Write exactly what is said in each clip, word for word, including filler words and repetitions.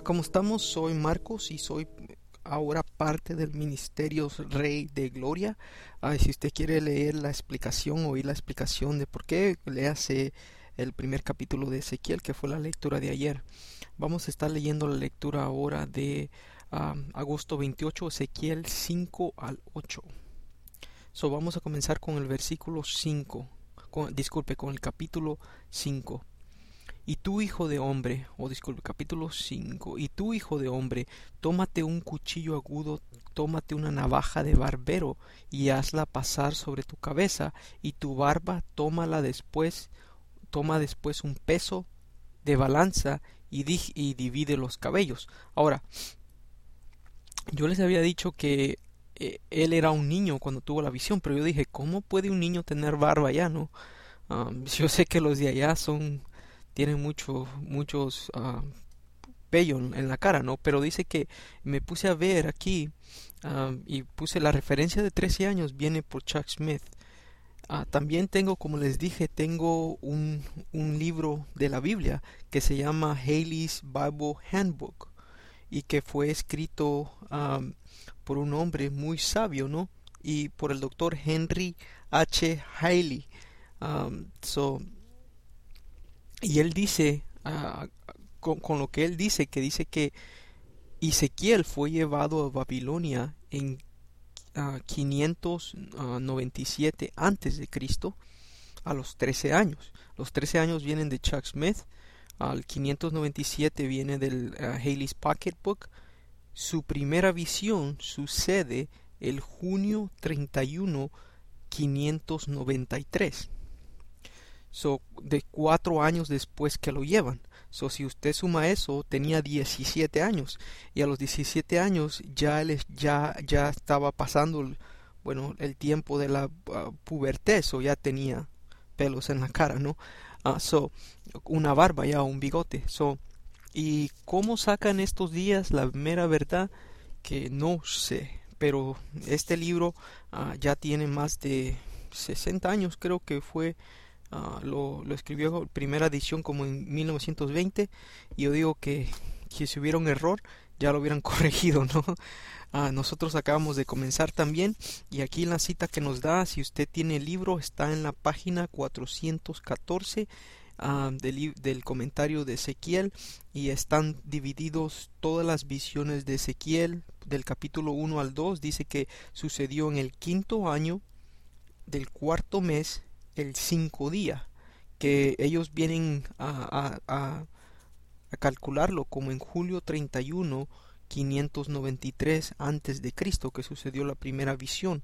¿cómo estamos? Soy Marcos y soy ahora parte del Ministerio Rey de Gloria. Ah, si usted quiere leer la explicación, oír la explicación de por qué, léase el primer capítulo de Ezequiel, que fue la lectura de ayer. Vamos a estar leyendo la lectura ahora de um, agosto veintiocho, Ezequiel cinco al ocho. So, vamos a comenzar con el versículo cinco, con, disculpe, con el capítulo cinco. Y tú, hijo de hombre, o oh, disculpe, capítulo cinco, y tú, hijo de hombre, tómate un cuchillo agudo, tómate una navaja de barbero, y hazla pasar sobre tu cabeza, y tu barba tómala después, toma después un peso de balanza, y, di y divide los cabellos. Ahora, yo les había dicho que eh, él era un niño cuando tuvo la visión, pero yo dije, ¿cómo puede un niño tener barba ya, no? Um, yo sé que los de allá son... tienen mucho, muchos uh, vello en, en la cara, ¿no? Pero dice que me puse a ver aquí uh, y puse la referencia de trece años, viene por Chuck Smith. Uh, también tengo, como les dije, tengo un, un libro de la Biblia que se llama Haley's Bible Handbook y que fue escrito um, por un hombre muy sabio, ¿no? Y por el doctor Henry H. Haley. Um, so, Y él dice, uh, con, con lo que él dice, que dice que Ezequiel fue llevado a Babilonia en uh, quinientos noventa y siete antes de Cristo a los trece años. Los trece años vienen de Chuck Smith, al quinientos noventa y siete viene del uh, Haley's Pocketbook. Su primera visión sucede el junio treinta y uno, quinientos noventa y tres. So, de cuatro años después que lo llevan. So, si usted suma eso, tenía diecisiete años. Y a los diecisiete años ya él ya, ya estaba pasando, bueno, el tiempo de la uh, pubertad. So, ya tenía pelos en la cara, ¿no? Uh, so, una barba ya, un bigote. So, ¿y cómo sacan estos días la mera verdad? Que no sé. Pero este libro uh, ya tiene más de sesenta años, creo que fue... Uh, lo, lo escribió primera edición como en mil novecientos veinte y yo digo que, que si hubiera un error ya lo hubieran corregido, ¿no? Uh, nosotros acabamos de comenzar también y aquí en la cita que nos da, si usted tiene el libro, está en la página cuatrocientos catorce uh, del, del comentario de Ezequiel y están divididos todas las visiones de Ezequiel del capítulo uno al dos. Dice que sucedió en el quinto año del cuarto mes, el cinco día, que ellos vienen a, a, a, a calcularlo como en julio treinta y uno, quinientos noventa y tres antes de Cristo, que sucedió la primera visión.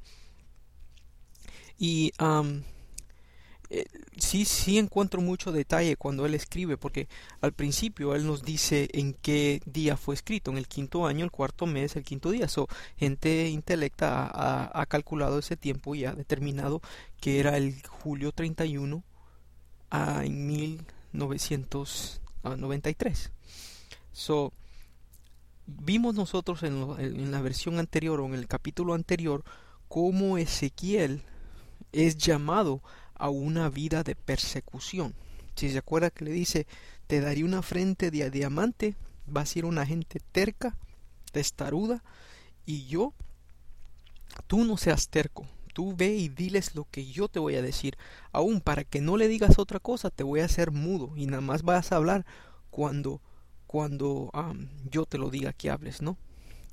Y um, eh, sí, sí encuentro mucho detalle cuando él escribe, porque al principio él nos dice en qué día fue escrito, en el quinto año, el cuarto mes, el quinto día. So, gente intelecta ha, ha, ha calculado ese tiempo y ha determinado que era el julio treinta y uno uh, en mil novecientos noventa y tres. So, vimos nosotros en, lo, en la versión anterior o en el capítulo anterior cómo Ezequiel es llamado a una vida de persecución. Si se acuerda que le dice, te daré una frente de diamante, vas a ser una gente terca, testaruda, y yo, tú no seas terco, tú ve y diles lo que yo te voy a decir, aún para que no le digas otra cosa, te voy a hacer mudo, y nada más vas a hablar cuando, cuando um, yo te lo diga que hables, ¿no?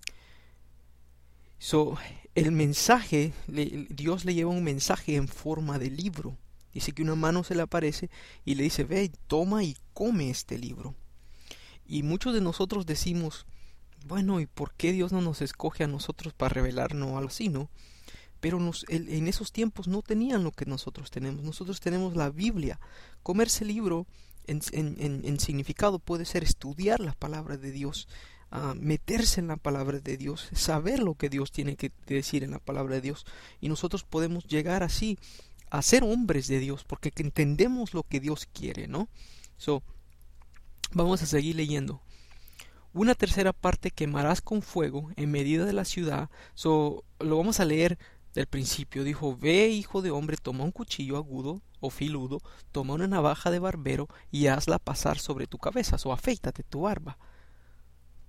So, el mensaje, le, Dios le lleva un mensaje en forma de libro. Dice que una mano se le aparece y le dice, ve, toma y come este libro. Y muchos de nosotros decimos, bueno, ¿y por qué Dios no nos escoge a nosotros para revelarnos algo así, no? Pero nos, el, en esos tiempos no tenían lo que nosotros tenemos. Nosotros tenemos la Biblia. Comerse el libro en, en, en, en significado puede ser estudiar la palabra de Dios, Uh, meterse en la palabra de Dios, saber lo que Dios tiene que decir en la palabra de Dios, y nosotros podemos llegar así a ser hombres de Dios porque entendemos lo que Dios quiere, ¿no? So, vamos a seguir leyendo. Una tercera parte quemarás con fuego en medida de la ciudad. So, lo vamos a leer del principio. Dijo, ve, hijo de hombre, toma un cuchillo agudo o filudo, toma una navaja de barbero y hazla pasar sobre tu cabeza. So, afeítate tu barba.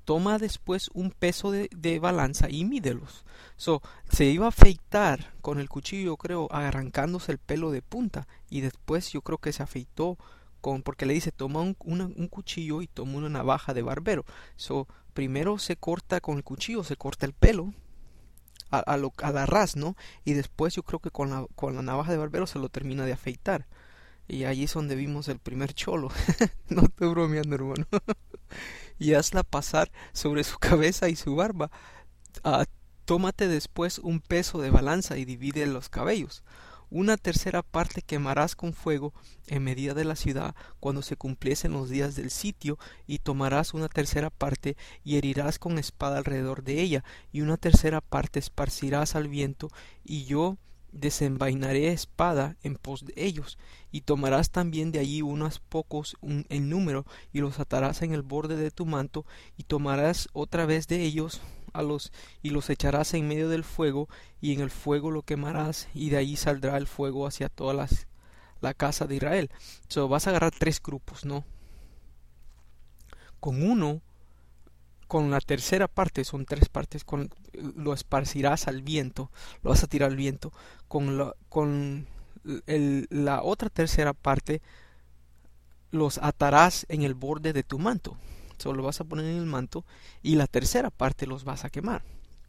toma después un peso de, de balanza y mídelos. So, se iba a afeitar con el cuchillo, yo creo, arrancándose el pelo de punta, y después yo creo que se afeitó con, porque le dice, toma un, una, un cuchillo y toma una navaja de barbero. So, primero se corta con el cuchillo, se corta el pelo a, a, lo, a la ras, ¿no? Y después yo creo que con la, con la navaja de barbero se lo termina de afeitar. Y allí es donde vimos el primer cholo. No estoy bromeando, hermano. Y hazla pasar sobre su cabeza y su barba. Uh, tómate después un peso de balanza y divide los cabellos. Una tercera parte quemarás con fuego en medida de la ciudad cuando se cumpliesen los días del sitio, y tomarás una tercera parte y herirás con espada alrededor de ella, y una tercera parte esparcirás al viento, y yo desenvainaré espada en pos de ellos. Y tomarás también de allí unos pocos un, en número, y los atarás en el borde de tu manto, y tomarás otra vez de ellos a los y los echarás en medio del fuego, y en el fuego lo quemarás, y de allí saldrá el fuego hacia toda las, la casa de Israel. So, vas a agarrar tres grupos, ¿no? Con uno, con la tercera parte, son tres partes, con, lo esparcirás al viento, lo vas a tirar al viento. Con la, con el, la otra tercera parte, los atarás en el borde de tu manto. Solo lo vas a poner en el manto, y la tercera parte los vas a quemar.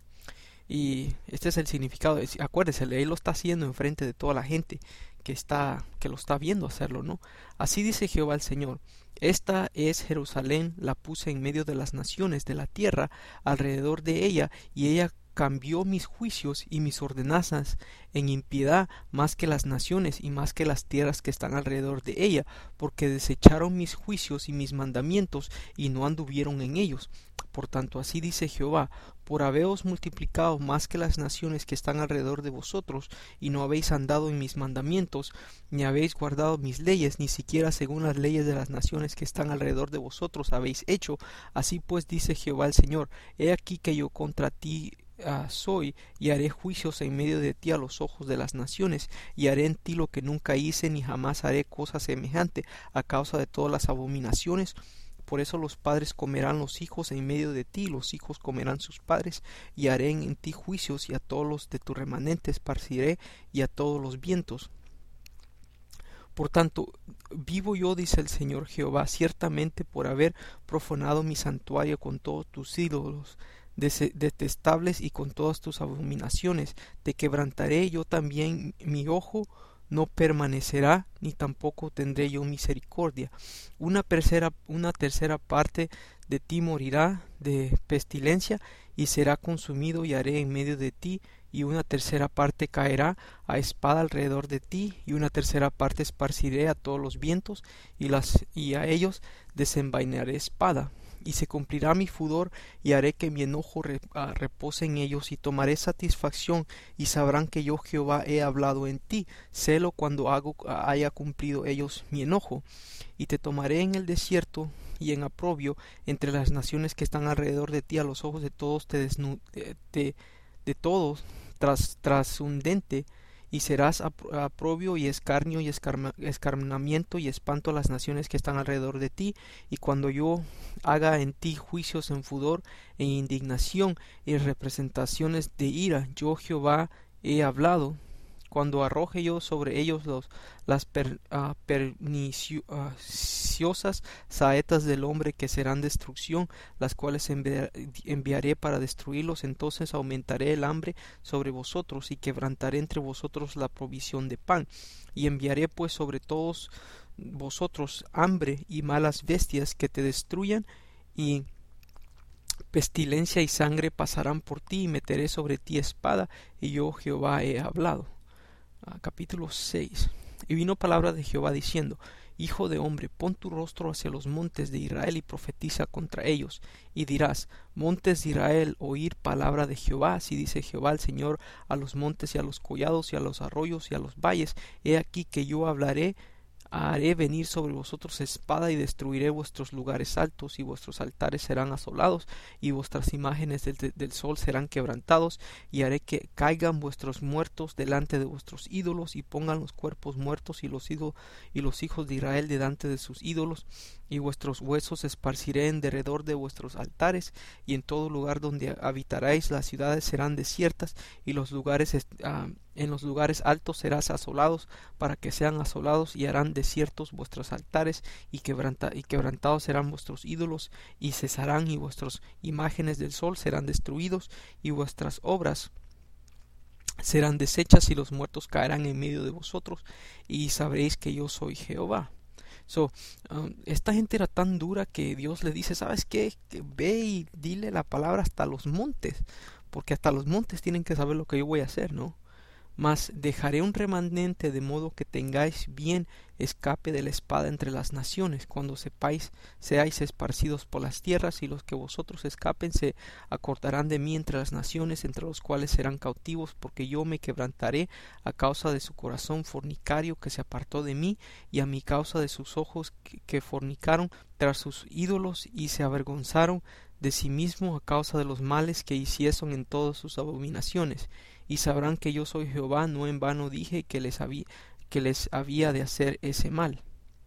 Y este es el significado. Acuérdese, él lo está haciendo enfrente de toda la gente que está que lo está viendo hacerlo, ¿no? Así dice Jehová el Señor: esta es Jerusalén, la puse en medio de las naciones de la tierra alrededor de ella, y ella cambió mis juicios y mis ordenanzas en impiedad más que las naciones y más que las tierras que están alrededor de ella, porque desecharon mis juicios y mis mandamientos y no anduvieron en ellos. Por tanto, así dice Jehová: por haberos multiplicado más que las naciones que están alrededor de vosotros, y no habéis andado en mis mandamientos, ni habéis guardado mis leyes, ni siquiera según las leyes de las naciones que están alrededor de vosotros habéis hecho, así pues dice Jehová el Señor: he aquí que yo contra ti Uh, soy, y haré juicios en medio de ti a los ojos de las naciones, y haré en ti lo que nunca hice, ni jamás haré cosa semejante, a causa de todas las abominaciones. Por eso los padres comerán los hijos en medio de ti, los hijos comerán sus padres, y haré en ti juicios, y a todos los de tu remanente esparciré, y a todos los vientos. Por tanto, vivo yo, dice el Señor Jehová, ciertamente por haber profanado mi santuario con todos tus ídolos detestables y con todas tus abominaciones, te quebrantaré yo también, mi ojo no permanecerá, ni tampoco tendré yo misericordia. Una tercera, una tercera parte de ti morirá de pestilencia, y será consumido, y haré en medio de ti, y una tercera parte caerá a espada alrededor de ti, y una tercera parte esparciré a todos los vientos, y, las, y a ellos desenvainaré espada. Y se cumplirá mi furor, y haré que mi enojo repose en ellos, y tomaré satisfacción, y sabrán que yo Jehová he hablado en ti. Sélo cuando hago, haya cumplido ellos mi enojo. Y te tomaré en el desierto y en aprobio entre las naciones que están alrededor de ti, a los ojos de todos te desnu de, de, de todos tras trascendente, y serás aprobio y escarnio y escarma, escarnamiento y espanto a las naciones que están alrededor de ti. Y cuando yo haga en ti juicios en furor, en indignación y representaciones de ira, yo Jehová he hablado. Cuando arroje yo sobre ellos los, las per, uh, perniciosas saetas del hombre, que serán destrucción, las cuales enviar, enviaré para destruirlos, entonces aumentaré el hambre sobre vosotros, y quebrantaré entre vosotros la provisión de pan. Y enviaré pues sobre todos vosotros hambre y malas bestias que te destruyan, y pestilencia y sangre pasarán por ti, y meteré sobre ti espada, y yo Jehová he hablado. Uh, capítulo seis. Y vino palabra de Jehová diciendo: Hijo de hombre, pon tu rostro hacia los montes de Israel y profetiza contra ellos, y dirás: montes de Israel, oír palabra de Jehová. Así dice Jehová el Señor a los montes y a los collados y a los arroyos y a los valles: he aquí que yo hablaré Haré venir sobre vosotros espada y destruiré vuestros lugares altos, y vuestros altares serán asolados, y vuestras imágenes del, del sol serán quebrantados, y haré que caigan vuestros muertos delante de vuestros ídolos, y pongan los cuerpos muertos y los, ídolos, y los hijos de Israel delante de sus ídolos, y vuestros huesos esparciré en derredor de vuestros altares, y en todo lugar donde habitaréis las ciudades serán desiertas, y los lugares uh, en los lugares altos serán asolados, para que sean asolados, y harán desiertos vuestros altares, y, quebranta, y quebrantados serán vuestros ídolos, y cesarán, y vuestras imágenes del sol serán destruidos, y vuestras obras serán deshechas, y los muertos caerán en medio de vosotros, y sabréis que yo soy Jehová. So, um, esta gente era tan dura que Dios le dice, ¿sabes qué? Que ve y dile la palabra hasta los montes, porque hasta los montes tienen que saber lo que yo voy a hacer, ¿no? Mas dejaré un remanente de modo que tengáis bien escape de la espada entre las naciones, cuando sepáis, seáis esparcidos por las tierras, y los que vosotros escapen se acordarán de mí entre las naciones, entre los cuales serán cautivos, porque yo me quebrantaré a causa de su corazón fornicario que se apartó de mí, y a mi causa de sus ojos que, que fornicaron tras sus ídolos y se avergonzaron de sí mismo a causa de los males que hiciesen en todas sus abominaciones. Y sabrán que yo soy Jehová, no en vano dije que les había, que les había de hacer ese mal.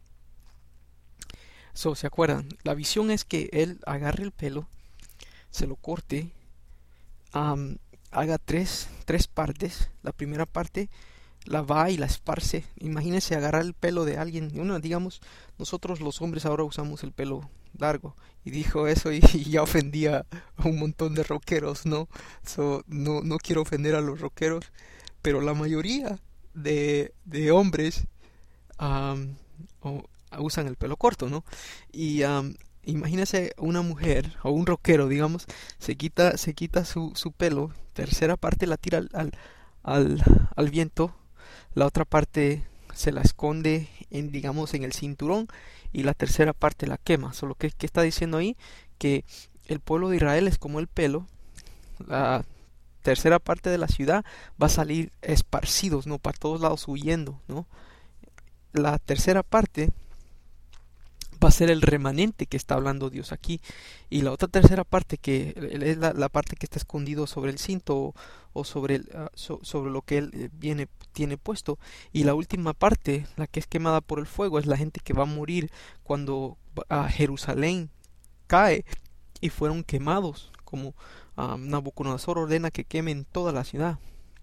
So, ¿se acuerdan? La visión es que él agarre el pelo, se lo corte, um, haga tres, tres partes. La primera parte la va y la esparce. Imagínense agarrar el pelo de alguien. Uno, digamos, nosotros los hombres ahora usamos el pelo largo, y dijo eso y, y ya ofendía a un montón de rockeros, ¿no? So, no, no quiero ofender a los rockeros, pero la mayoría de, de hombres um, o, usan el pelo corto, ¿no? Y um, imagínese una mujer o un rockero, digamos, se quita, se quita su, su pelo, tercera parte la tira al, al, al, al viento, la otra parte se la esconde en, digamos, en el cinturón, y la tercera parte la quema. Solo que, que está diciendo ahí que el pueblo de Israel es como el pelo. La tercera parte de la ciudad va a salir esparcidos, ¿no? Para todos lados huyendo, ¿no? La tercera parte va a ser el remanente que está hablando Dios aquí, y la otra tercera parte que es la, la parte que está escondido sobre el cinto o, o sobre el, uh, so, sobre lo que él viene tiene puesto, y la última parte, la que es quemada por el fuego, es la gente que va a morir cuando uh, Jerusalén cae y fueron quemados, como uh, Nabucodonosor ordena que quemen toda la ciudad.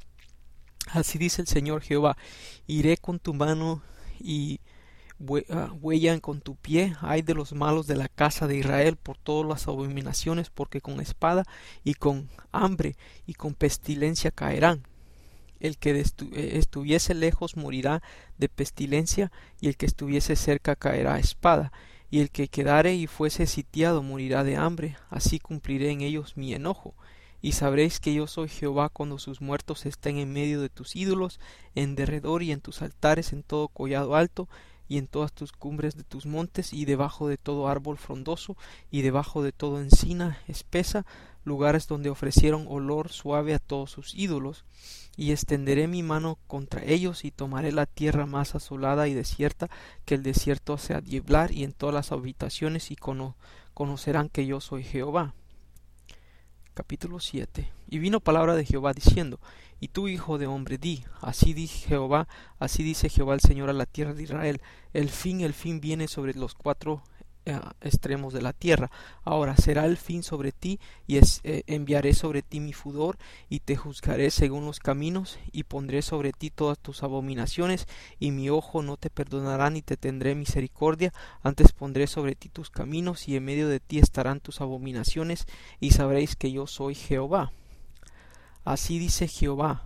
Así dice el Señor Jehová: iré con tu mano y huellan con tu pie, ay de los malos de la casa de Israel por todas las abominaciones, porque con espada y con hambre y con pestilencia caerán. El que estuviese lejos morirá de pestilencia, y el que estuviese cerca caerá a espada, y el que quedare y fuese sitiado morirá de hambre. Así cumpliré en ellos mi enojo. Y sabréis que yo soy Jehová cuando sus muertos estén en medio de tus ídolos, en derredor y en tus altares, en todo collado alto, y en todas tus cumbres de tus montes, y debajo de todo árbol frondoso, y debajo de toda encina espesa, lugares donde ofrecieron olor suave a todos sus ídolos. Y extenderé mi mano contra ellos, y tomaré la tierra más asolada y desierta que el desierto hace adieblar, y en todas las habitaciones, y cono conocerán que yo soy Jehová. Capítulo siete. Y vino palabra de Jehová diciendo: y tú, hijo de hombre, di, así dice Jehová, así dice Jehová el Señor a la tierra de Israel: el fin, el fin viene sobre los cuatro eh, extremos de la tierra. Ahora será el fin sobre ti, y es, eh, enviaré sobre ti mi furor, y te juzgaré según los caminos, y pondré sobre ti todas tus abominaciones, y mi ojo no te perdonará ni te tendré misericordia. Antes pondré sobre ti tus caminos, y en medio de ti estarán tus abominaciones, y sabréis que yo soy Jehová. Así dice Jehová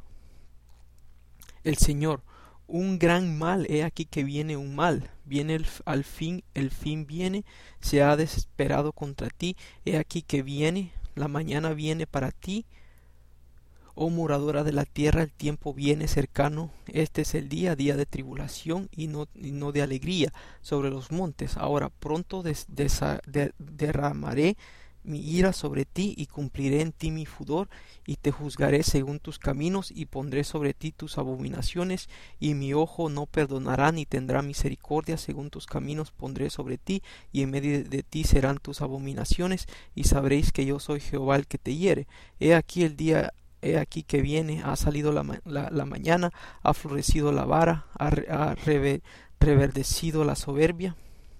el Señor: un gran mal, he aquí que viene un mal, viene el, al fin, el fin viene, se ha desesperado contra ti, he aquí que viene, la mañana viene para ti, oh moradora de la tierra, el tiempo viene cercano, este es el día, día de tribulación y no, y no de alegría sobre los montes. Ahora pronto des, des, de, derramaré mi ira sobre ti, y cumpliré en ti mi furor, y te juzgaré según tus caminos, y pondré sobre ti tus abominaciones, y mi ojo no perdonará ni tendrá misericordia, según tus caminos pondré sobre ti, y en medio de ti serán tus abominaciones, y sabréis que yo soy Jehová el que te hiere. He aquí el día He aquí que viene, ha salido la, ma la, la mañana, ha florecido la vara, ha, ha reve reverdecido la soberbia.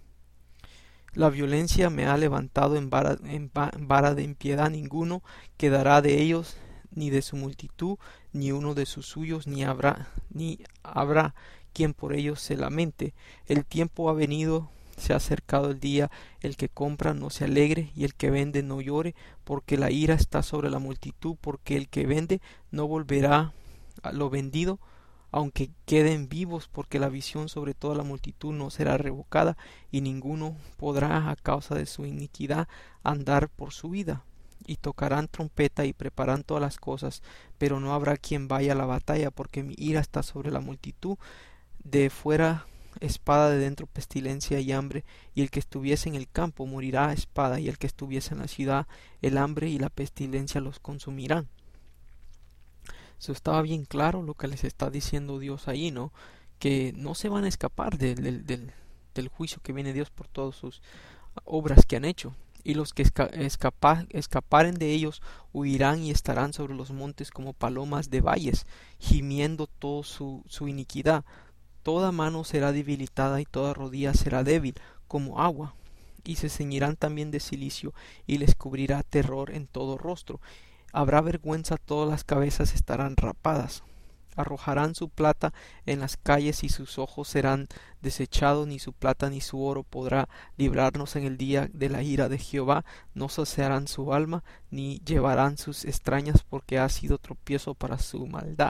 La violencia me ha levantado en vara, en vara de impiedad. Ninguno quedará de ellos, ni de su multitud, ni uno de sus suyos, ni habrá, ni habrá quien por ellos se lamente. El tiempo ha venido, se ha acercado el día, el que compra no se alegre, y el que vende no llore, porque la ira está sobre la multitud, porque el que vende no volverá a lo vendido, aunque queden vivos, porque la visión sobre toda la multitud no será revocada, y ninguno podrá a causa de su iniquidad andar por su vida. Y tocarán trompeta y prepararán todas las cosas, pero no habrá quien vaya a la batalla, porque mi ira está sobre la multitud. De fuera espada, de dentro pestilencia y hambre, y el que estuviese en el campo morirá a espada, y el que estuviese en la ciudad el hambre y la pestilencia los consumirán. Eso estaba bien claro lo que les está diciendo Dios ahí, ¿no? Que no se van a escapar de, de, del, del juicio que viene Dios por todas sus obras que han hecho. Y los que esca escapa escaparen de ellos huirán y estarán sobre los montes como palomas de valles, gimiendo toda su, su iniquidad. Toda mano será debilitada y toda rodilla será débil como agua. Y se ceñirán también de cilicio, y les cubrirá terror en todo rostro. Habrá vergüenza, todas las cabezas estarán rapadas. Arrojarán su plata en las calles, y sus ojos serán desechados, ni su plata ni su oro podrá librarnos en el día de la ira de Jehová. No saciarán su alma, ni llevarán sus extrañas, porque ha sido tropiezo para su maldad.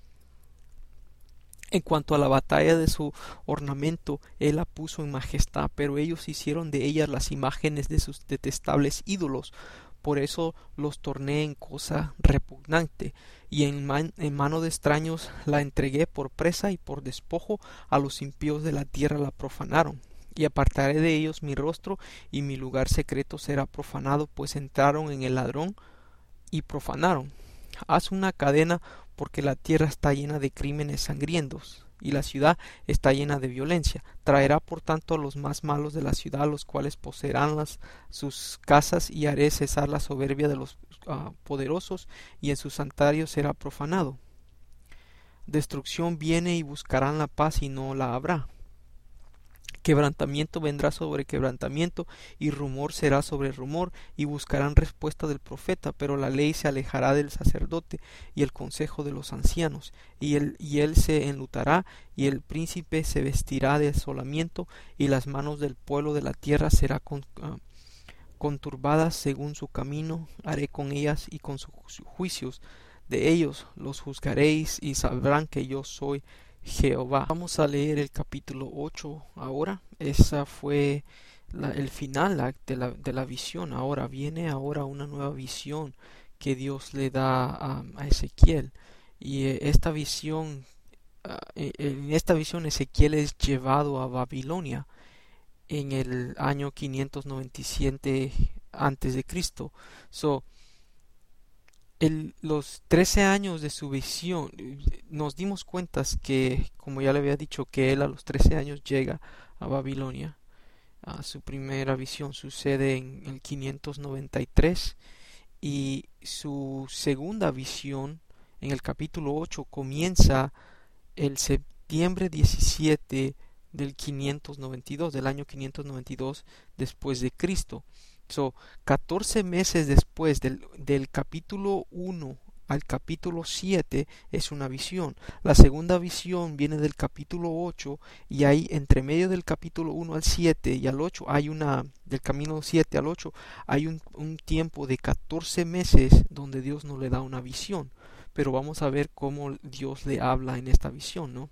En cuanto a la batalla de su ornamento, él la puso en majestad, pero ellos hicieron de ellas las imágenes de sus detestables ídolos. Por eso los torné en cosa repugnante, y en, man en mano de extraños la entregué por presa, y por despojo a los impíos de la tierra la profanaron. Y apartaré de ellos mi rostro, y mi lugar secreto será profanado, pues entraron en el ladrón y profanaron. Haz una cadena, porque la tierra está llena de crímenes sangrientos, y la ciudad está llena de violencia. Traerá por tanto a los más malos de la ciudad, los cuales poseerán las, sus casas, y haré cesar la soberbia de los uh, poderosos, y en sus santuarios será profanado. Destrucción viene, y buscarán la paz, y no la habrá. Quebrantamiento vendrá sobre quebrantamiento, y rumor será sobre rumor, y buscarán respuesta del profeta, pero la ley se alejará del sacerdote, y el consejo de los ancianos, y él, y él se enlutará, y el príncipe se vestirá de asolamiento, y las manos del pueblo de la tierra será con, uh, conturbadas según su camino. Haré con ellas y con sus juicios de ellos los juzgaréis, y sabrán que yo soy Jehová. Vamos a leer el capítulo ocho ahora. Esa fue la, el final la, de, la, de la visión. Ahora viene ahora una nueva visión que Dios le da a, a Ezequiel. Y eh, esta visión, uh, en esta visión Ezequiel es llevado a Babilonia en el año quinientos noventa y siete antes de Cristo. So, El, los trece años de su visión, nos dimos cuenta que, como ya le había dicho, que él a los trece años llega a Babilonia. Uh, su primera visión sucede en el quinientos noventa y tres, y su segunda visión en el capítulo ocho comienza el septiembre diecisiete del quinientos noventa y dos, del año quinientos noventa y dos después de Cristo. So, catorce meses después del, del capítulo uno al capítulo siete es una visión. La segunda visión viene del capítulo ocho, y ahí entre medio del capítulo uno al siete y al ocho hay una, del camino siete al ocho hay un, un tiempo de catorce meses donde Dios no le da una visión. Pero vamos a ver cómo Dios le habla en esta visión, ¿no?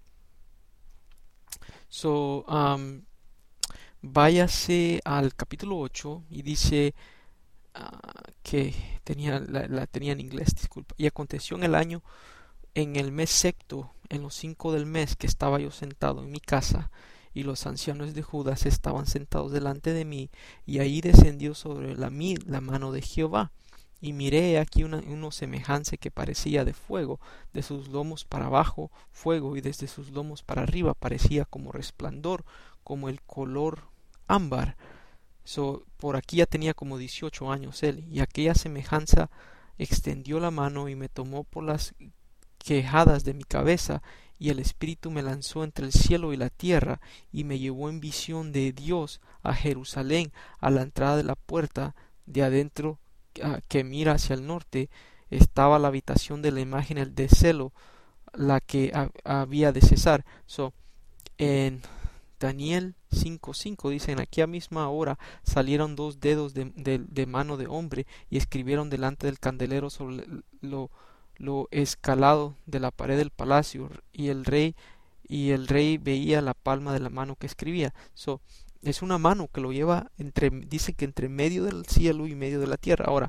So, um, váyase al capítulo ocho, y dice uh, que tenía la, la tenía en inglés, disculpa. Y aconteció en el año, en el mes sexto, en los cinco del mes, que estaba yo sentado en mi casa, y los ancianos de Judá estaban sentados delante de mí, y ahí descendió sobre la mí la mano de Jehová. Y miré aquí una, uno semejante que parecía de fuego, de sus lomos para abajo fuego, y desde sus lomos para arriba parecía como resplandor, como el color ámbar. So, por aquí ya tenía como dieciocho años él, y aquella semejanza extendió la mano y me tomó por las quejadas de mi cabeza, y el Espíritu me lanzó entre el cielo y la tierra, y me llevó en visión de Dios a Jerusalén, a la entrada de la puerta de adentro que mira hacia el norte. Estaba la habitación de la imagen de celo, la que ha, había de cesar. So, en Daniel cinco cinco dicen: aquí a misma hora salieron dos dedos de, de, de mano de hombre y escribieron delante del candelero sobre lo, lo escalado de la pared del palacio, y el rey y el rey veía la palma de la mano que escribía. So, es una mano que lo lleva entre, dice que entre medio del cielo y medio de la tierra. Ahora,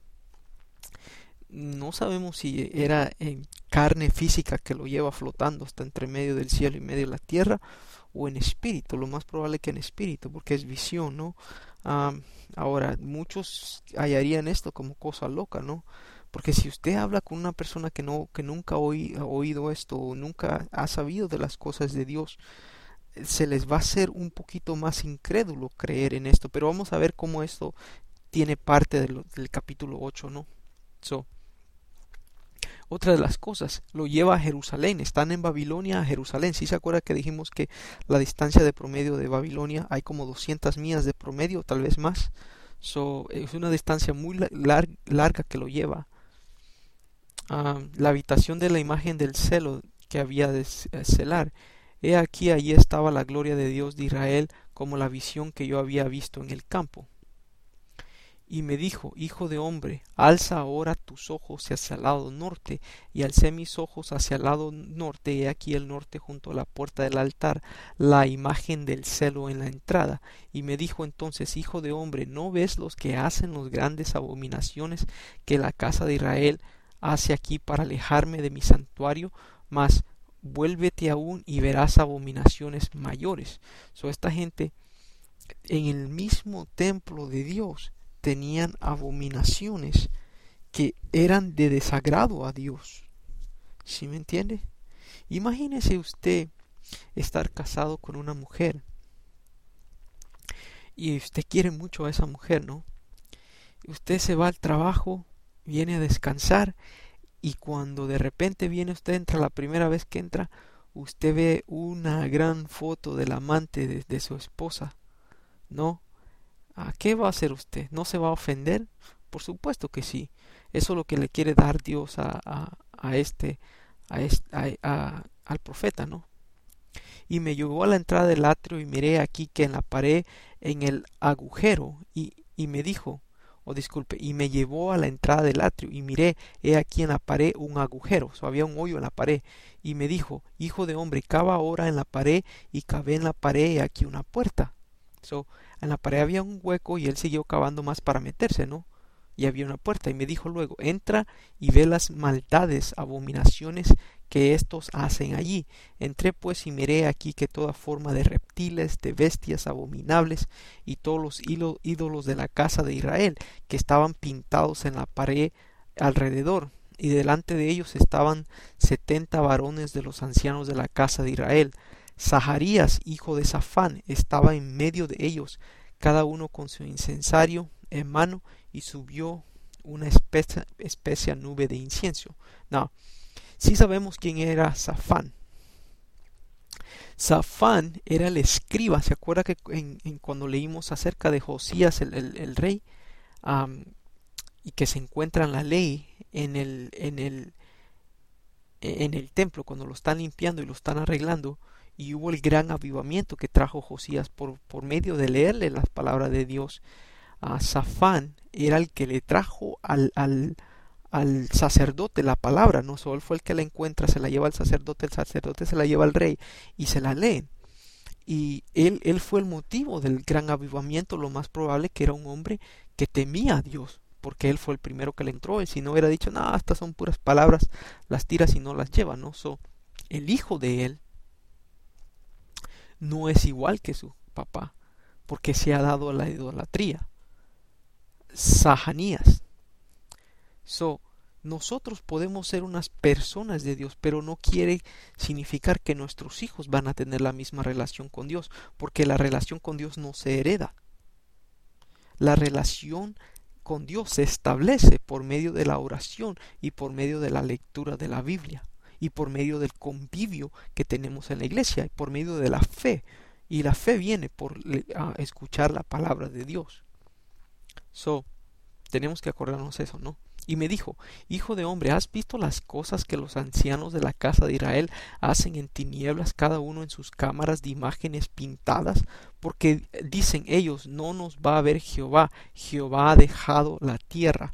no sabemos si era en carne física que lo lleva flotando hasta entre medio del cielo y medio de la tierra, o en espíritu. Lo más probable que en espíritu, porque es visión, ¿no? Um, ahora, muchos hallarían esto como cosa loca, ¿no? Porque si usted habla con una persona que no, que nunca oí, ha oído esto, o nunca ha sabido de las cosas de Dios, se les va a hacer un poquito más incrédulo creer en esto. Pero vamos a ver cómo esto tiene parte del, del capítulo ocho, ¿no? So, otra de las cosas, lo lleva a Jerusalén. Están en Babilonia a Jerusalén. ¿Sí se acuerda que dijimos que la distancia de promedio de Babilonia hay como doscientas millas de promedio, tal vez más? So, es una distancia muy lar larga que lo lleva. Uh, la habitación de la imagen del celo que había de celar. He aquí, allí estaba la gloria de Dios de Israel, como la visión que yo había visto en el campo. Y me dijo: hijo de hombre, alza ahora tus ojos hacia el lado norte. Y alcé mis ojos hacia el lado norte, y he aquí el norte junto a la puerta del altar, la imagen del celo en la entrada. Y me dijo entonces: hijo de hombre, ¿no ves los que hacen las grandes abominaciones que la casa de Israel hace aquí para alejarme de mi santuario? Mas vuélvete aún y verás abominaciones mayores. So, esta gente en el mismo templo de Dios tenían abominaciones que eran de desagrado a Dios. ¿Sí me entiende? Imagínese usted estar casado con una mujer y usted quiere mucho a esa mujer, ¿no? Usted se va al trabajo, viene a descansar, y cuando de repente viene usted, entra la primera vez que entra, usted ve una gran foto del amante de, de su esposa, ¿no? ¿A qué va a hacer usted? ¿No se va a ofender? Por supuesto que sí. Eso es lo que le quiere dar Dios a, a, a este, a este a, a, al profeta, ¿no? Y me llevó a la entrada del atrio, y miré aquí que en la pared, en el agujero, y, y me dijo, o oh, disculpe, y me llevó a la entrada del atrio, y miré, he aquí en la pared un agujero. O sea, había un hoyo en la pared. Y me dijo: hijo de hombre, cava ahora en la pared. Y cavé en la pared, y aquí una puerta. So, en la pared había un hueco, y él siguió cavando más para meterse, ¿no? Y había una puerta. Y me dijo luego: entra y ve las maldades, abominaciones que éstos hacen allí. Entré pues y miré aquí que toda forma de reptiles, de bestias abominables, y todos los ídolos de la casa de Israel, que estaban pintados en la pared alrededor, y delante de ellos estaban setenta varones de los ancianos de la casa de Israel. Zaharías, hijo de Safán, estaba en medio de ellos, cada uno con su incensario en mano, y subió una espesa, espesa nube de incienso. No, sí sabemos quién era Safán. Safán era el escriba. ¿Se acuerda que en, en cuando leímos acerca de Josías, el, el, el rey, um, y que se encuentra en la ley en el, en el, en el templo, cuando lo están limpiando y lo están arreglando? Y hubo el gran avivamiento que trajo Josías por, por medio de leerle las palabras de Dios. A Safán era el que le trajo al, al, al sacerdote la palabra, no solo él fue el que la encuentra, se la lleva al sacerdote, el sacerdote se la lleva al rey y se la leen. Y él, él fue el motivo del gran avivamiento. Lo más probable que era un hombre que temía a Dios, porque él fue el primero que le entró. Y si no hubiera dicho: no, estas son puras palabras, las tiras y no las lleva, ¿no? So, el hijo de él no es igual que su papá, porque se ha dado a la idolatría. Sahanías. So, nosotros podemos ser unas personas de Dios, pero no quiere significar que nuestros hijos van a tener la misma relación con Dios, porque la relación con Dios no se hereda. La relación con Dios se establece por medio de la oración y por medio de la lectura de la Biblia y por medio del convivio que tenemos en la iglesia y por medio de la fe. Y la fe viene por uh, escuchar la palabra de Dios. So, tenemos que acordarnos eso, ¿no? Y me dijo, hijo de hombre, ¿has visto las cosas que los ancianos de la casa de Israel hacen en tinieblas, cada uno en sus cámaras de imágenes pintadas? Porque dicen ellos, no nos va a ver Jehová, Jehová ha dejado la tierra.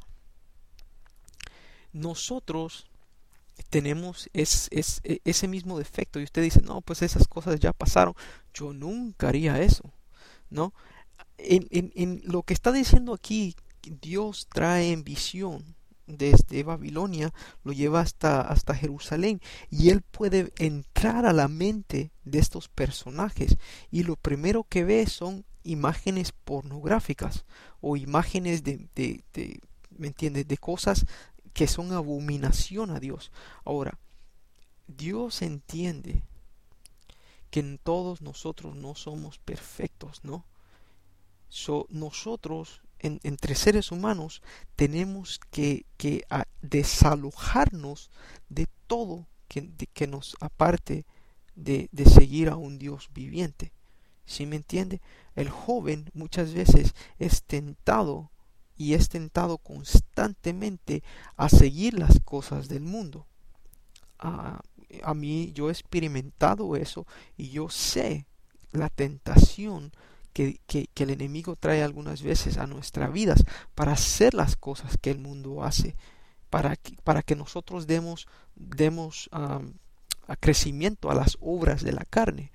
Nosotros tenemos es, es, ese mismo defecto y usted dice, no, pues esas cosas ya pasaron, yo nunca haría eso, ¿no? En, en, en lo que está diciendo aquí, Dios trae en visión desde Babilonia, lo lleva hasta, hasta Jerusalén, y él puede entrar a la mente de estos personajes, y lo primero que ve son imágenes pornográficas o imágenes de, de, de ¿me entiendes?, de cosas que son abominación a Dios. Ahora, Dios entiende que en todos nosotros no somos perfectos, ¿no? So, nosotros en, entre seres humanos tenemos que, que a, desalojarnos de todo que, de, que nos aparte de, de seguir a un Dios viviente. ¿Sí me entiende? El joven muchas veces es tentado y es tentado constantemente a seguir las cosas del mundo. A, a mí yo he experimentado eso y yo sé la tentación Que, que, que el enemigo trae algunas veces a nuestras vidas para hacer las cosas que el mundo hace, para que, para que nosotros demos, demos um, a crecimiento a las obras de la carne.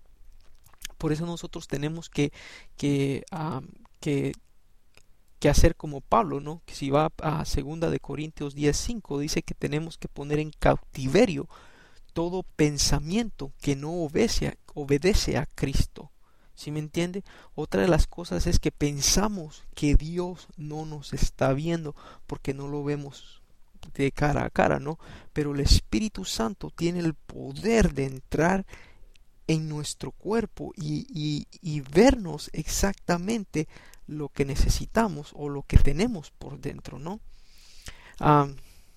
Por eso nosotros tenemos que, que, um, que, que hacer como Pablo, ¿no? Que si va a segunda de Corintios diez cinco, dice que tenemos que poner en cautiverio todo pensamiento que no obedece a, obedece a Cristo. ¿Sí me entiende? Otra de las cosas es que pensamos que Dios no nos está viendo porque no lo vemos de cara a cara, ¿no? Pero el Espíritu Santo tiene el poder de entrar en nuestro cuerpo y, y, y vernos exactamente lo que necesitamos o lo que tenemos por dentro, ¿no? Um,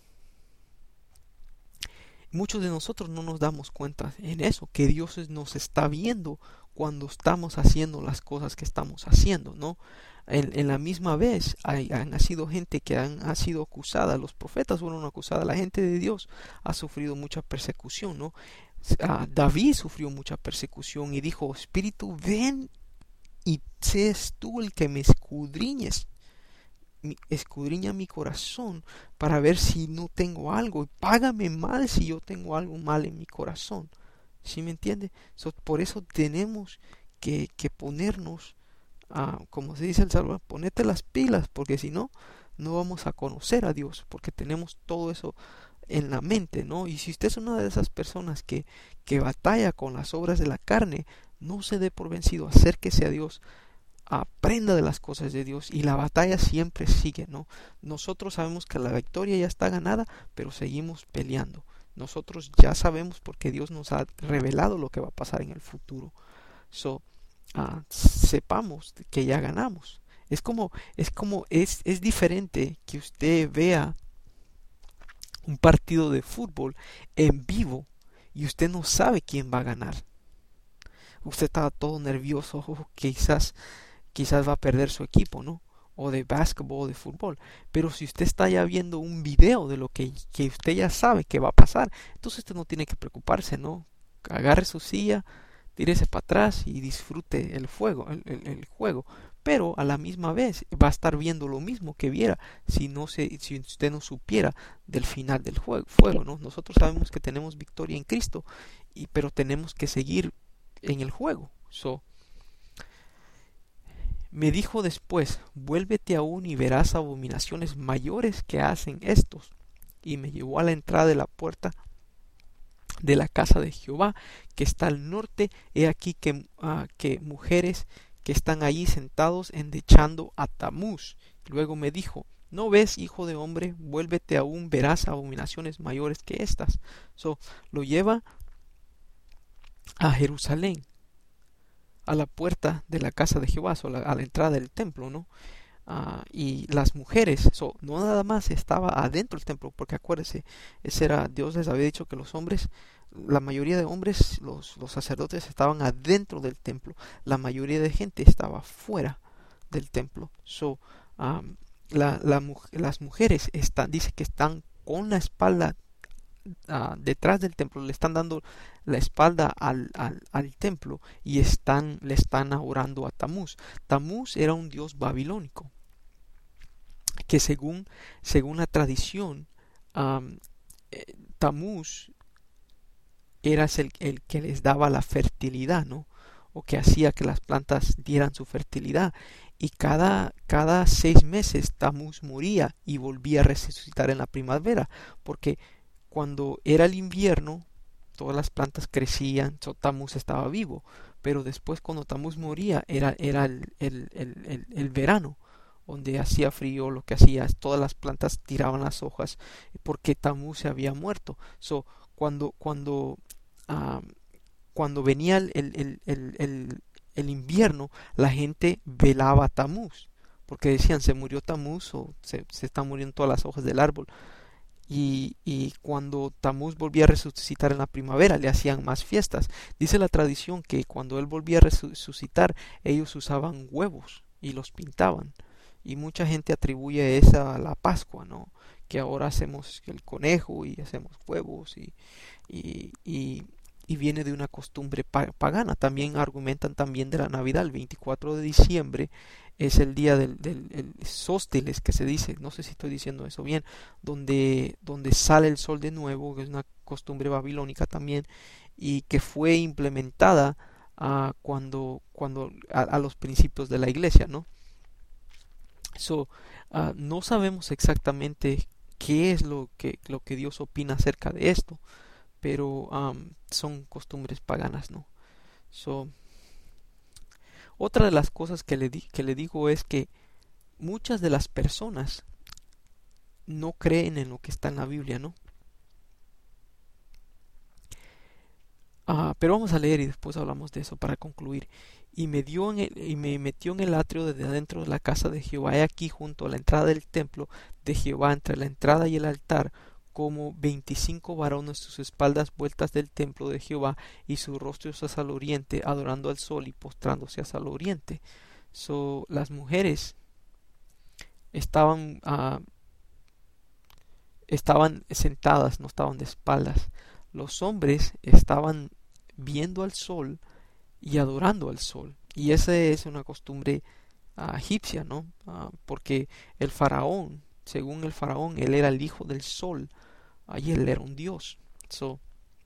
muchos de nosotros no nos damos cuenta en eso, que Dios nos está viendo cuando estamos haciendo las cosas que estamos haciendo, ¿no? En, en la misma vez hay, han sido gente que han, ha sido acusada, los profetas fueron acusados, la gente de Dios ha sufrido mucha persecución, ¿no? Uh, David sufrió mucha persecución y dijo, Espíritu, ven y seas tú el que me escudriñes, mi, escudriña mi corazón para ver si no tengo algo y págame mal si yo tengo algo mal en mi corazón. ¿Sí me entiende? So, por eso tenemos que, que ponernos, uh, como se dice en El Salvador, ponete las pilas, porque si no, no vamos a conocer a Dios, porque tenemos todo eso en la mente, ¿no? Y si usted es una de esas personas que, que batalla con las obras de la carne, no se dé por vencido, acérquese a Dios, aprenda de las cosas de Dios y la batalla siempre sigue, ¿no? Nosotros sabemos que la victoria ya está ganada, pero seguimos peleando. Nosotros ya sabemos porque Dios nos ha revelado lo que va a pasar en el futuro. So, uh, sepamos que ya ganamos. Es como, es como, es, es diferente que usted vea un partido de fútbol en vivo y usted no sabe quién va a ganar. Usted está todo nervioso, oh, quizás, quizás va a perder su equipo, ¿no? O de básquetbol, de fútbol. Pero si usted está ya viendo un video de lo que, que usted ya sabe que va a pasar, entonces usted no tiene que preocuparse, ¿no? Agarre su silla, tírese para atrás y disfrute el fuego, el, el, el juego. Pero a la misma vez va a estar viendo lo mismo que viera si no se, si usted no supiera del final del juego, fuego, ¿no? Nosotros sabemos que tenemos victoria en Cristo, y, pero tenemos que seguir en el juego. So, me dijo después, vuélvete aún y verás abominaciones mayores que hacen estos. Y me llevó a la entrada de la puerta de la casa de Jehová que está al norte. He aquí que, uh, que mujeres que están allí sentados endechando a Tamuz. Luego me dijo: ¿no ves, hijo de hombre? Vuélvete aún, verás abominaciones mayores que estas. So, lo lleva a Jerusalén, a la puerta de la casa de Jehová, so, la, a la entrada del templo, ¿no? Uh, y las mujeres, so, no nada más estaba adentro del templo, porque acuérdese, ese era, Dios les había dicho que los hombres, la mayoría de hombres, los, los sacerdotes estaban adentro del templo, la mayoría de gente estaba fuera del templo. So, um, la, la, las mujeres están, dice que están con la espalda uh, detrás del templo, le están dando la espalda al, al, al templo y están, le están orando a Tamuz. Tamuz era un dios babilónico que según, según la tradición, um, eh, Tamuz era el, el que les daba la fertilidad, ¿no? O que hacía que las plantas dieran su fertilidad. Y cada, cada seis meses Tamuz moría y volvía a resucitar en la primavera, porque cuando era el invierno todas las plantas crecían, so Tamuz estaba vivo, pero después cuando Tamuz moría era, era el, el, el, el, el verano, donde hacía frío, lo que hacía, todas las plantas tiraban las hojas, porque Tamuz se había muerto. So, cuando, cuando, uh, cuando venía el, el, el, el, el, el invierno, la gente velaba a Tamuz, porque decían, se murió Tamuz o se, se están muriendo todas las hojas del árbol. Y, y cuando Tamuz volvía a resucitar en la primavera, le hacían más fiestas. Dice la tradición que cuando él volvía a resucitar, ellos usaban huevos y los pintaban. Y mucha gente atribuye esa a la Pascua, ¿no? Que ahora hacemos el conejo y hacemos huevos y, y, y, y viene de una costumbre pagana. También argumentan también de la Navidad. El veinticuatro de diciembre es el día del, del el sóstiles, que se dice, no sé si estoy diciendo eso bien, donde, donde sale el sol de nuevo, que es una costumbre babilónica también, y que fue implementada uh, cuando, cuando a, a los principios de la iglesia, ¿no? So, uh, no sabemos exactamente qué es lo que, lo que Dios opina acerca de esto, pero um, son costumbres paganas, ¿no? So, otra de las cosas que le, di, que le digo es que muchas de las personas no creen en lo que está en la Biblia, ¿no? Ah, pero vamos a leer y después hablamos de eso para concluir. Y me dio en el, y me metió en el atrio desde adentro de la casa de Jehová, he aquí junto a la entrada del templo de Jehová, entre la entrada y el altar, como veinticinco varones, sus espaldas vueltas del templo de Jehová y sus rostros hacia el oriente, adorando al sol y postrándose hacia el oriente. So, las mujeres estaban uh, estaban sentadas, no estaban de espaldas. Los hombres estaban viendo al sol y adorando al sol. Y esa es una costumbre uh, egipcia, ¿no? Uh, porque el faraón, según el faraón, él era el hijo del sol. Allí él era un dios. So,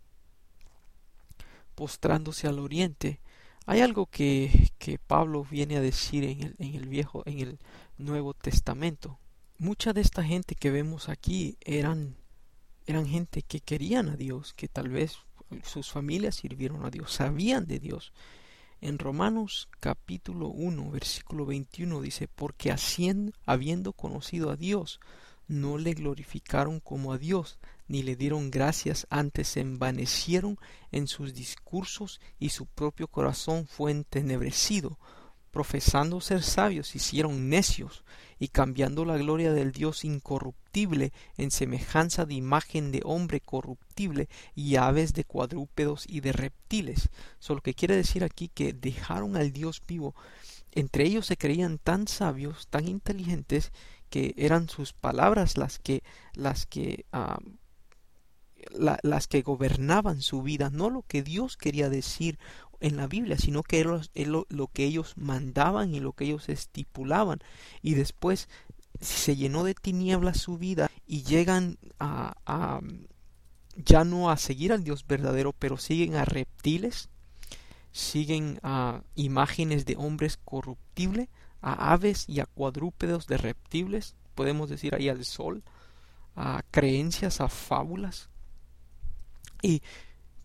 postrándose al oriente. Hay algo que, que Pablo viene a decir en el, en el viejo, en el Nuevo Testamento. Mucha de esta gente que vemos aquí eran, eran gente que querían a Dios, que tal vez sus familias sirvieron a Dios, sabían de Dios. En Romanos capítulo uno, versículo veintiuno dice, porque haciendo, habiendo conocido a Dios, no le glorificaron como a Dios, ni le dieron gracias, antes se envanecieron en sus discursos y su propio corazón fue entenebrecido. Profesando ser sabios, se hicieron necios, y cambiando la gloria del Dios incorruptible en semejanza de imagen de hombre corruptible y aves, de cuadrúpedos y de reptiles. So, lo que quiere decir aquí que dejaron al Dios vivo. Entre ellos se creían tan sabios, tan inteligentes, que eran sus palabras las que las que uh, la, las que gobernaban su vida, no lo que Dios quería decir en la Biblia, sino que era lo, lo que ellos mandaban y lo que ellos estipulaban. Y después se llenó de tinieblas su vida y llegan a, a ya no a seguir al Dios verdadero, pero siguen a reptiles, siguen a imágenes de hombres corruptibles, a aves y a cuadrúpedos de reptiles, podemos decir ahí al sol, a creencias, a fábulas. Y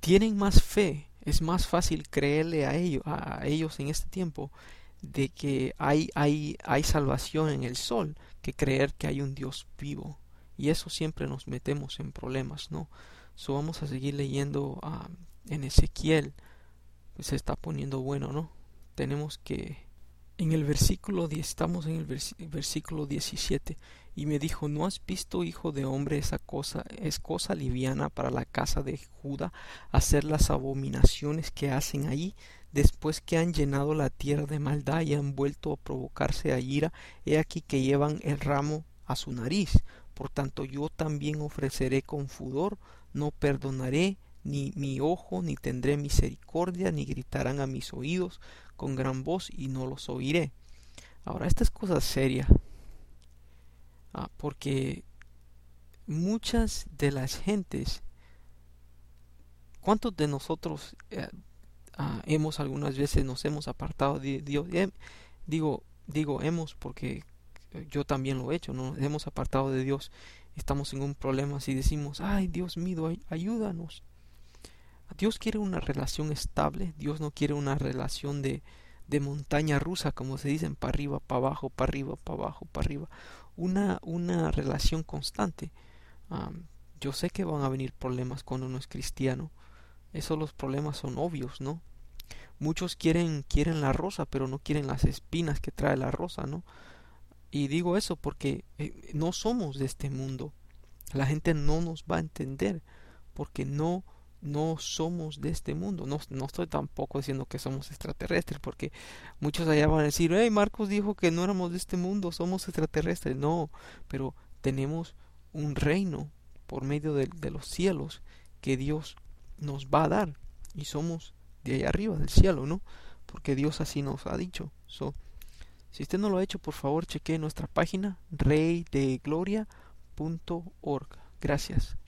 tienen más fe. Es más fácil creerle a ellos, a ellos en este tiempo de que hay, hay, hay salvación en el sol que creer que hay un Dios vivo. Y eso siempre nos metemos en problemas, ¿no? So vamos a seguir leyendo uh, en Ezequiel. Pues se está poniendo bueno, ¿no? Tenemos que... En el versículo diez, estamos en el vers versículo diecisiete. Y me dijo, ¿no has visto, hijo de hombre, esa cosa? Es cosa liviana para la casa de Judá hacer las abominaciones que hacen allí, después que han llenado la tierra de maldad y han vuelto a provocarse a ira. He aquí que llevan el ramo a su nariz. Por tanto yo también ofreceré con furor, no perdonaré ni mi ojo, ni tendré misericordia, ni gritarán a mis oídos con gran voz y no los oiré. Ahora, esta es cosa seria, ah, porque muchas de las gentes, ¿cuántos de nosotros eh, ah, hemos algunas veces nos hemos apartado de Dios? Eh, digo, digo hemos porque yo también lo he hecho, nos hemos apartado de Dios, estamos en un problema y decimos, ay Dios mío, ay, ayúdanos. Dios quiere una relación estable. Dios no quiere una relación de, de montaña rusa, como se dicen, para arriba, para abajo, para arriba, para abajo, para arriba. Una, una relación constante. Um, yo sé que van a venir problemas cuando uno es cristiano. Esos los problemas son obvios, ¿no? Muchos quieren, quieren la rosa, pero no quieren las espinas que trae la rosa, ¿no? Y digo eso porque eh, no somos de este mundo. La gente no nos va a entender porque no no somos de este mundo. No, no estoy tampoco diciendo que somos extraterrestres, porque muchos allá van a decir, hey, Marcos dijo que no éramos de este mundo, somos extraterrestres. No, pero tenemos un reino por medio de, de los cielos que Dios nos va a dar, y somos de allá arriba del cielo, ¿no? Porque Dios así nos ha dicho. So, si usted no lo ha hecho, por favor chequee nuestra página rey de gloria punto org. Gracias.